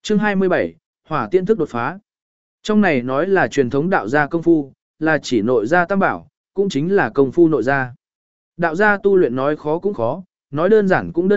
Chương 27, Hỏa Tiễn thức đột phá. Trong này nói là truyền thống đạo gia công phu, là chỉ nội gia tam bảo, cũng chính là công phu nội gia. Đạo gia tu luyện nói khó cũng khó, nói đơn giản cũng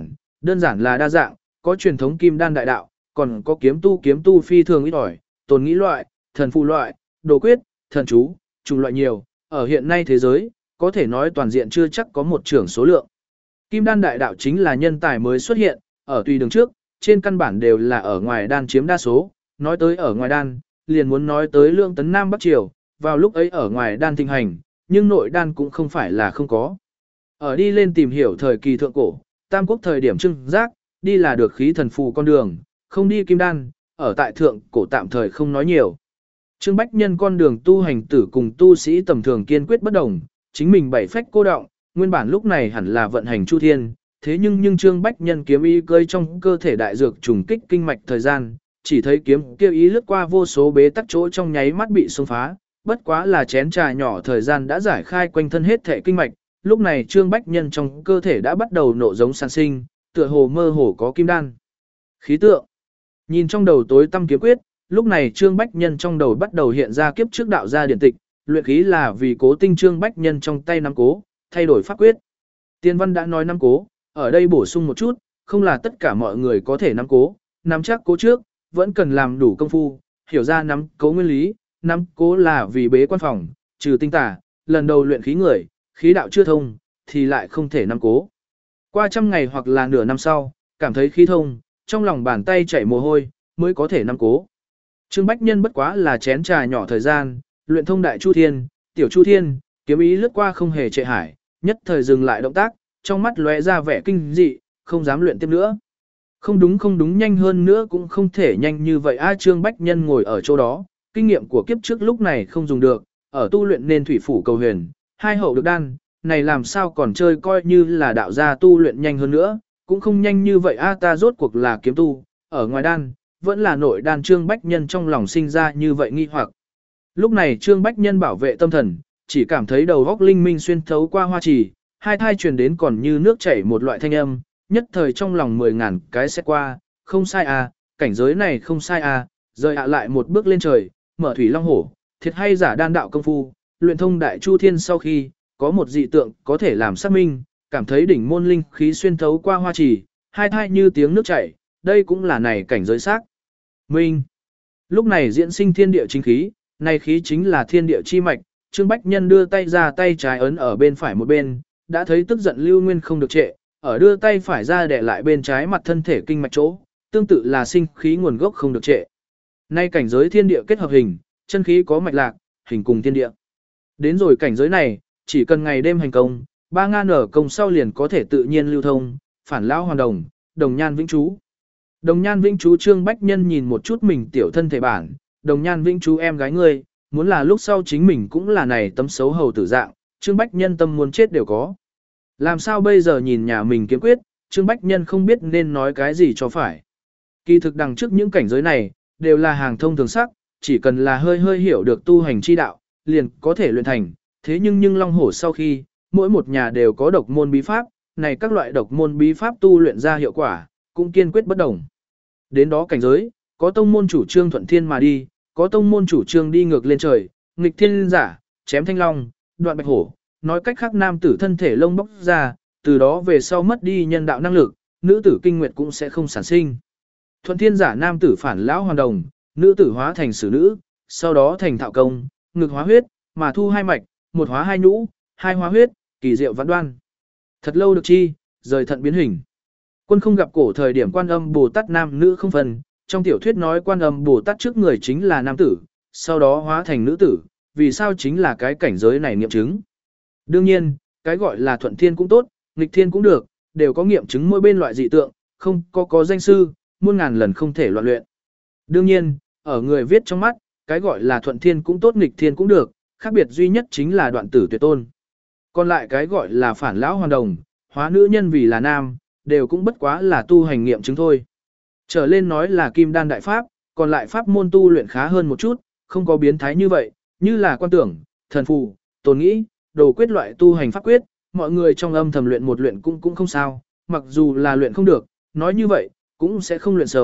đơn giản là đa dạng, có truyền thống kim đan đại đạo, còn có kiếm tu phi thường ít ỏi, tồn nghĩ loại, thần phù loại, đồ quyết, thần chú, trùng loại nhiều, ở hiện nay thế giới, có thể nói toàn diện chưa chắc có một trưởng số lượng. Kim đan đại đạo chính là nhân tài mới xuất hiện, ở tùy đường trước, trên căn bản đều là ở ngoài đan chiếm đa số, nói tới ở ngoài đan, liền muốn nói tới Lương Tấn Nam Bắc Triều, vào lúc ấy ở ngoài đan thịnh hành, nhưng nội đan cũng không phải là không có. Ở đi lên tìm hiểu thời kỳ thượng cổ, Tam Quốc thời điểm trưng giác, đi là được khí thần phù con đường, không đi kim đan, ở tại thượng cổ tạm thời không nói nhiều. Trương Bách Nhân con đường tu hành tử cùng tu sĩ tầm thường kiên quyết bất đồng, chính mình bảy phách cô động, nguyên bản lúc này hẳn là vận hành chu thiên, thế nhưng Trương Bách Nhân kiếm ý cơi trong cơ thể đại dược trùng kích kinh mạch thời gian, chỉ thấy kiếm kia ý lướt qua vô số bế tắc chỗ trong nháy mắt bị xông phá, bất quá là chén trà nhỏ thời gian đã giải khai quanh thân hết thể kinh mạch, lúc này Trương Bách Nhân trong cơ thể đã bắt đầu nộ giống sản sinh, tựa hồ mơ hồ có kim đan. Khí tượng. Nhìn trong đầu tối tăm kiếm quyết, lúc này Trương Bách Nhân trong đầu bắt đầu hiện ra kiếp trước đạo gia điển tịch, luyện khí là vì cố tinh Trương Bách Nhân trong tay nắm cố, thay đổi pháp quyết. Tiên văn đã nói nắm cố, ở đây bổ sung một chút, không là tất cả mọi người có thể nắm cố, nắm chắc cố trước, vẫn cần làm đủ công phu, hiểu ra nắm cố nguyên lý, nắm cố là vì bế quan phòng, trừ tinh tả, lần đầu luyện khí người, khí đạo chưa thông, thì lại không thể nắm cố. Qua trăm ngày hoặc là nửa năm sau, cảm thấy khí thông, trong lòng bàn tay chảy mồ hôi, mới có thể nắm cố. Trương Bách Nhân bất quá là chén trà nhỏ thời gian, luyện thông đại chu thiên, tiểu chu thiên, kiếm ý lướt qua không hề trệ hải, nhất thời dừng lại động tác, trong mắt lóe ra vẻ kinh dị, không dám luyện tiếp nữa. Không đúng nhanh hơn nữa cũng không thể nhanh như vậy Trương Bách Nhân ngồi ở chỗ đó, kinh nghiệm của kiếp trước lúc này không dùng được, ở tu luyện nên thủy phủ cầu huyền, hai hậu được đan, này làm sao còn chơi coi như là đạo gia tu luyện nhanh hơn nữa, cũng không nhanh như vậy ta rốt cuộc là kiếm tu, ở ngoài đan, vẫn là nội đan Trương Bách Nhân trong lòng sinh ra như vậy nghi hoặc. Lúc này Trương Bách Nhân bảo vệ tâm thần, chỉ cảm thấy đầu góc linh minh xuyên thấu qua hoa trì, hai thai truyền đến còn như nước chảy một loại thanh âm, nhất thời trong lòng 10.000 cái xét qua, không sai cảnh giới này không sai rời lại một bước lên trời, mở thủy long hổ, thiệt hay giả đan đạo công phu, luyện thông đại chu thiên sau khi, có một dị tượng có thể làm xác minh, cảm thấy đỉnh môn linh khí xuyên thấu qua hoa trì, hai thai như tiếng nước chảy, đây cũng là này cảnh giới xác minh. Lúc này diễn sinh thiên địa chính khí, này khí chính là thiên địa chi mạch, Trương Bách Nhân đưa tay ra tay trái ấn ở bên phải một bên, đã thấy tức giận lưu nguyên không được trệ, ở đưa tay phải ra để lại bên trái mặt thân thể kinh mạch chỗ, tương tự là sinh khí nguồn gốc không được trệ. Nay cảnh giới thiên địa kết hợp hình, chân khí có mạch lạc, hình cùng thiên địa. Đến rồi cảnh giới này, chỉ cần ngày đêm hành công, 3 ngàn ở công sau liền có thể tự nhiên lưu thông, phản lão hoàn đồng, đồng nhan vĩnh chú. Đồng nhan vĩnh chú Trương Bách Nhân nhìn một chút mình tiểu thân thể bản, đồng nhan vĩnh chú em gái ngươi, muốn là lúc sau chính mình cũng là này tấm xấu hầu tử dạng, Trương Bách Nhân tâm muốn chết đều có. Làm sao bây giờ nhìn nhà mình kiếm quyết, Trương Bách Nhân không biết nên nói cái gì cho phải. Kỳ thực đằng trước những cảnh giới này, đều là hàng thông thường sắc, chỉ cần là hơi hiểu được tu hành chi đạo, liền có thể luyện thành. Thế nhưng Long Hổ sau khi, mỗi một nhà đều có độc môn bí pháp, này các loại độc môn bí pháp tu luyện ra hiệu quả, cũng kiên quyết bất đồng. Đến đó cảnh giới, có tông môn chủ trương thuận thiên mà đi, có tông môn chủ trương đi ngược lên trời, nghịch thiên giả, chém thanh long, đoạn bạch hổ, nói cách khác nam tử thân thể lông bóc ra, từ đó về sau mất đi nhân đạo năng lực, nữ tử kinh nguyệt cũng sẽ không sản sinh. Thuận thiên giả nam tử phản lão hoàn đồng, nữ tử hóa thành sử nữ, sau đó thành thạo công, ngực hóa huyết, mà thu hai mạch, một hóa hai nhũ, hai hóa huyết, kỳ diệu vạn đoan. Thật lâu được chi, rời thận biến hình. Quân không gặp cổ thời điểm Quan Âm Bồ Tát nam nữ không phân, trong tiểu thuyết nói Quan Âm Bồ Tát trước người chính là nam tử, sau đó hóa thành nữ tử, vì sao chính là cái cảnh giới này nghiệm chứng. Đương nhiên, cái gọi là thuận thiên cũng tốt, nghịch thiên cũng được, đều có nghiệm chứng mỗi bên loại dị tượng, không có danh sư, muôn ngàn lần không thể loạn luyện. Đương nhiên, ở người viết trong mắt, cái gọi là thuận thiên cũng tốt nghịch thiên cũng được, khác biệt duy nhất chính là đoạn tử tuyệt tôn. Còn lại cái gọi là phản lão hoàn đồng, hóa nữ nhân vì là nam, đều cũng bất quá là tu hành nghiệm chứng thôi. Trở lên nói là kim đan đại pháp, còn lại pháp môn tu luyện khá hơn một chút, không có biến thái như vậy, như là quan tưởng, thần phù, tồn nghĩ, đồ quyết loại tu hành pháp quyết, mọi người trong âm thầm luyện một luyện cũng không sao, mặc dù là luyện không được, nói như vậy, cũng sẽ không luyện xấu,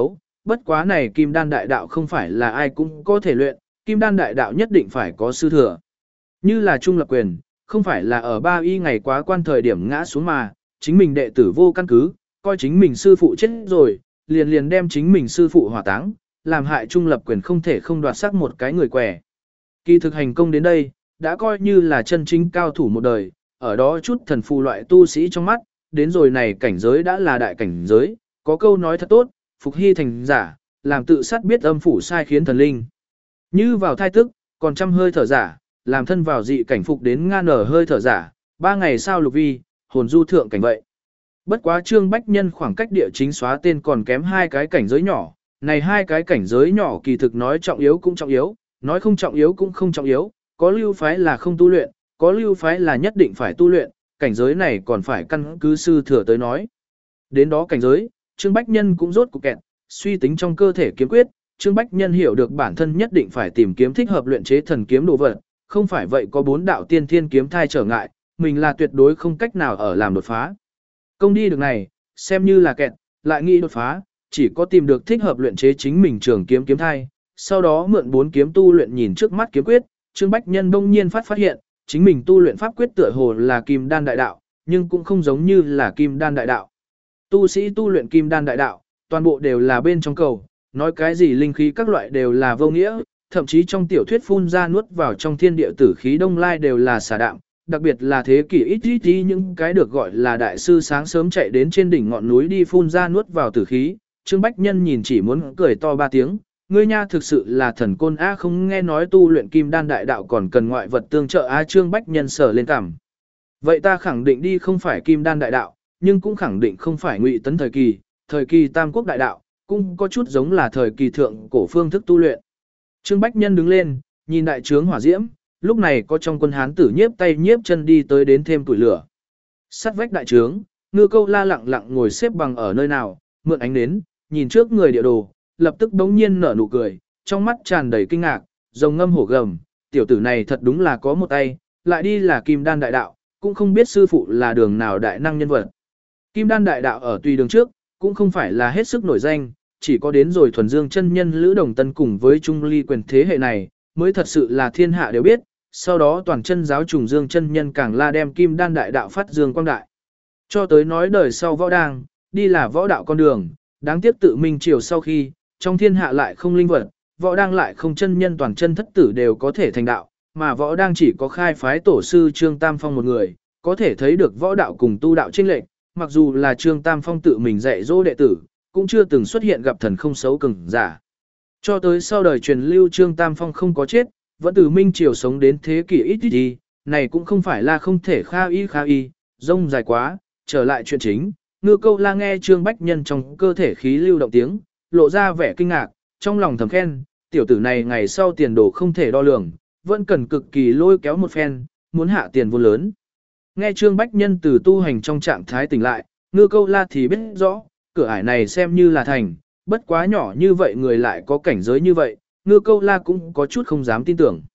bất quá này kim đan đại đạo không phải là ai cũng có thể luyện, kim đan đại đạo nhất định phải có sư thừa. Như là Trung Lập Quyền, không phải là ở 3 y ngày quá quan thời điểm ngã xuống mà, chính mình đệ tử vô căn cứ, coi chính mình sư phụ chết rồi, liền đem chính mình sư phụ hỏa táng, làm hại Trung Lập Quyền không thể không đoạt xác một cái người què. Kỳ thực hành công đến đây, đã coi như là chân chính cao thủ một đời, ở đó chút thần phù loại tu sĩ trong mắt, đến rồi này cảnh giới đã là đại cảnh giới, có câu nói thật tốt, phục hy thành giả, làm tự sát biết âm phủ sai khiến thần linh. Như vào thai tức, còn trăm hơi thở giả, làm thân vào dị cảnh phục đến nga nở hơi thở giả, 3 ngày sau lục vi, hồn du thượng cảnh vậy. Bất quá Trương Bách Nhân khoảng cách địa chính xóa tên còn kém 2 cái cảnh giới nhỏ, này 2 cái cảnh giới nhỏ kỳ thực nói trọng yếu cũng trọng yếu, nói không trọng yếu cũng không trọng yếu, có lưu phái là không tu luyện, có lưu phái là nhất định phải tu luyện, cảnh giới này còn phải căn cứ sư thừa tới nói. Đến đó cảnh giới, Trương Bách Nhân cũng rốt cuộc kẹt, suy tính trong cơ thể kiếm quyết, Trương Bách Nhân hiểu được bản thân nhất định phải tìm kiếm thích hợp luyện chế thần kiếm đồ vật, không phải vậy có 4 đạo tiên thiên kiếm thai trở ngại, mình là tuyệt đối không cách nào ở làm đột phá. Công đi được này, xem như là kẹt, lại nghĩ đột phá, chỉ có tìm được thích hợp luyện chế chính mình trường kiếm kiếm thai, sau đó mượn 4 kiếm tu luyện nhìn trước mắt kiếm quyết, Trương Bách Nhân bỗng nhiên phát hiện, chính mình tu luyện pháp quyết tựa hồ là kim đan đại đạo, nhưng cũng không giống như là kim đan đại đạo. Tu sĩ tu luyện kim đan đại đạo, toàn bộ đều là bên trong cầu, nói cái gì linh khí các loại đều là vô nghĩa, thậm chí trong tiểu thuyết phun ra nuốt vào trong thiên địa tử khí đông lai đều là xả đạm, đặc biệt là thế kỷ ít những cái được gọi là đại sư sáng sớm chạy đến trên đỉnh ngọn núi đi phun ra nuốt vào tử khí. Trương Bách Nhân nhìn chỉ muốn cười to 3 tiếng, ngươi nha thực sự là thần côn a, không nghe nói tu luyện kim đan đại đạo còn cần ngoại vật tương trợ a. Trương Bách Nhân sở lên cảm. Vậy ta khẳng định đi không phải kim đan đại đạo, nhưng cũng khẳng định không phải Ngụy Tấn thời kỳ Tam Quốc đại đạo, cũng có chút giống là thời kỳ thượng cổ phương thức tu luyện. Trương Bách Nhân đứng lên, nhìn đại trướng hỏa diễm, lúc này có trong quân hán tử nhiếp tay nhiếp chân đi tới đến thêm tuổi lửa. Sát vách đại trướng, Ngư Câu La lặng lặng ngồi xếp bằng ở nơi nào, mượn ánh nến, nhìn trước người địa đồ, lập tức bỗng nhiên nở nụ cười, trong mắt tràn đầy kinh ngạc, rồng ngâm hổ gầm, tiểu tử này thật đúng là có một tay, lại đi là kim đan đại đạo, cũng không biết sư phụ là đường nào đại năng nhân vật. Kim đan đại đạo ở tùy đường trước, cũng không phải là hết sức nổi danh, chỉ có đến rồi thuần dương chân nhân Lữ Đồng Tân cùng với Trung Ly quyền thế hệ này, mới thật sự là thiên hạ đều biết, sau đó toàn chân giáo trùng dương chân nhân càng la đem kim đan đại đạo phát dương quang đại. Cho tới nói đời sau võ đang, đi là võ đạo con đường, đáng tiếc tự minh triều sau khi, trong thiên hạ lại không linh vật, võ đang lại không chân nhân toàn chân thất tử đều có thể thành đạo, mà võ đang chỉ có khai phái tổ sư Trương Tam Phong một người, có thể thấy được võ đạo cùng tu đạo chênh lệch, mặc dù là Trương Tam Phong tự mình dạy dỗ đệ tử, cũng chưa từng xuất hiện gặp thần không xấu cường giả. Cho tới sau đời truyền lưu Trương Tam Phong không có chết, vẫn từ minh triều sống đến thế kỷ ít đi, này cũng không phải là không thể kha y, rông dài quá, trở lại chuyện chính. Ngư Câu La nghe Trương Bách Nhân trong cơ thể khí lưu động tiếng, lộ ra vẻ kinh ngạc, trong lòng thầm khen, tiểu tử này ngày sau tiền đồ không thể đo lường, vẫn cần cực kỳ lôi kéo một phen, muốn hạ tiền vô lớn. Nghe Trương Bách Nhân từ tu hành trong trạng thái tỉnh lại, Ngư Câu La thì biết rõ, cửa ải này xem như là thành, bất quá nhỏ như vậy người lại có cảnh giới như vậy, Ngư Câu La cũng có chút không dám tin tưởng.